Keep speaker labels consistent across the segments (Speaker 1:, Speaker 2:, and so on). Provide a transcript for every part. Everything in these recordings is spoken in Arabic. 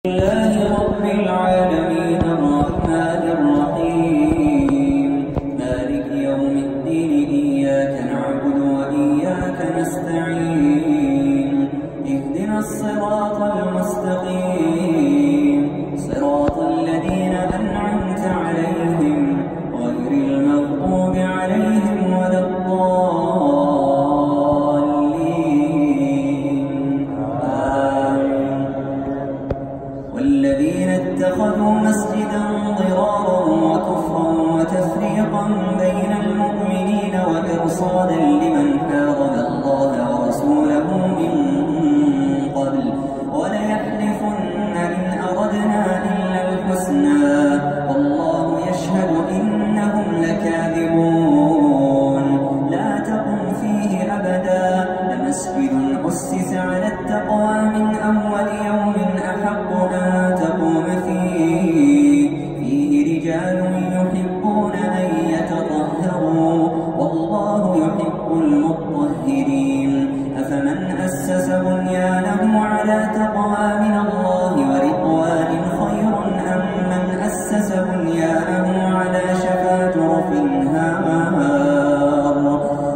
Speaker 1: لله رب العالمين الرحمن الرحيم مالك يوم الدين إياك نعبد وإياك نستعين اهدنا الصراط المستقيم صراط الذين أنعمت عليهم غير المغضوب عليهم ولا والذين اتخذوا مسجدا ضرارا وكفرا وتفريقا بين المؤمنين وإرصادا لمن حارب الله ورسوله من قبل وليحلفن إن أردنا إلا الحسنى والله يشهد إنهم لكاذبون لا تقم فيه أبدا لمسجد أسس على التقوى من أول يوم أحق أن تقوم فيه رجال يحبون أن يتطهروا والله يحب المطهرين أفمن أسس بنيانه على تقوى من الله ورضوان خير أم من أسس بنيانه على شفا جرف هار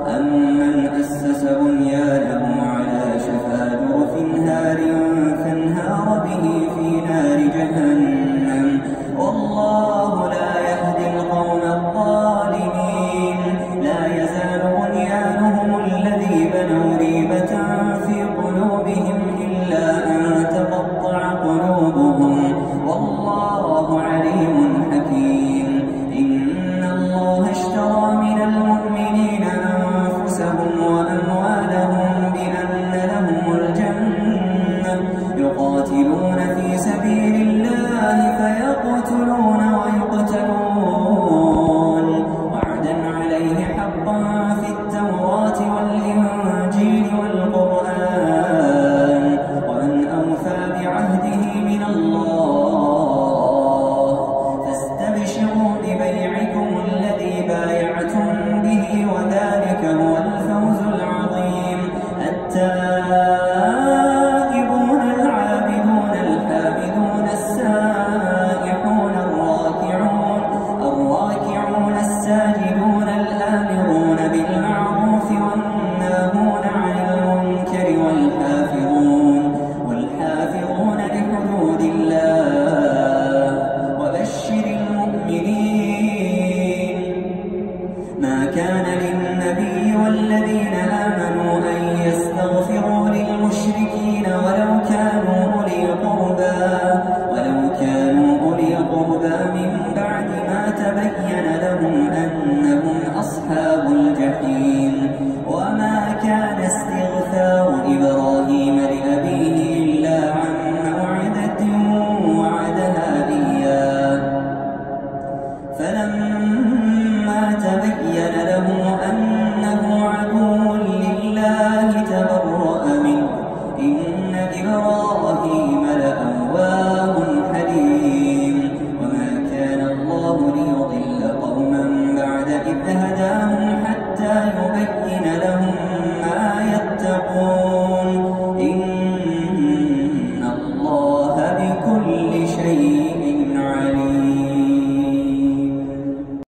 Speaker 1: فانهار به في نار جهنم والله لا يهدي القوم الظالمين لا يزال بنيانهم الذي بنوا ريبة في قلوبهم إلا أن تقطع قلوبهم والله عليم حكيم إن الله اشترى من المؤمنين أنفسهم وأموالهم بأن لهم الجنة يقاتلون في سبيل الله فيقتلون ويقتلون وعدا عليه حقا في التوراة والإنجيل والقرآن ومن أوفى بعهده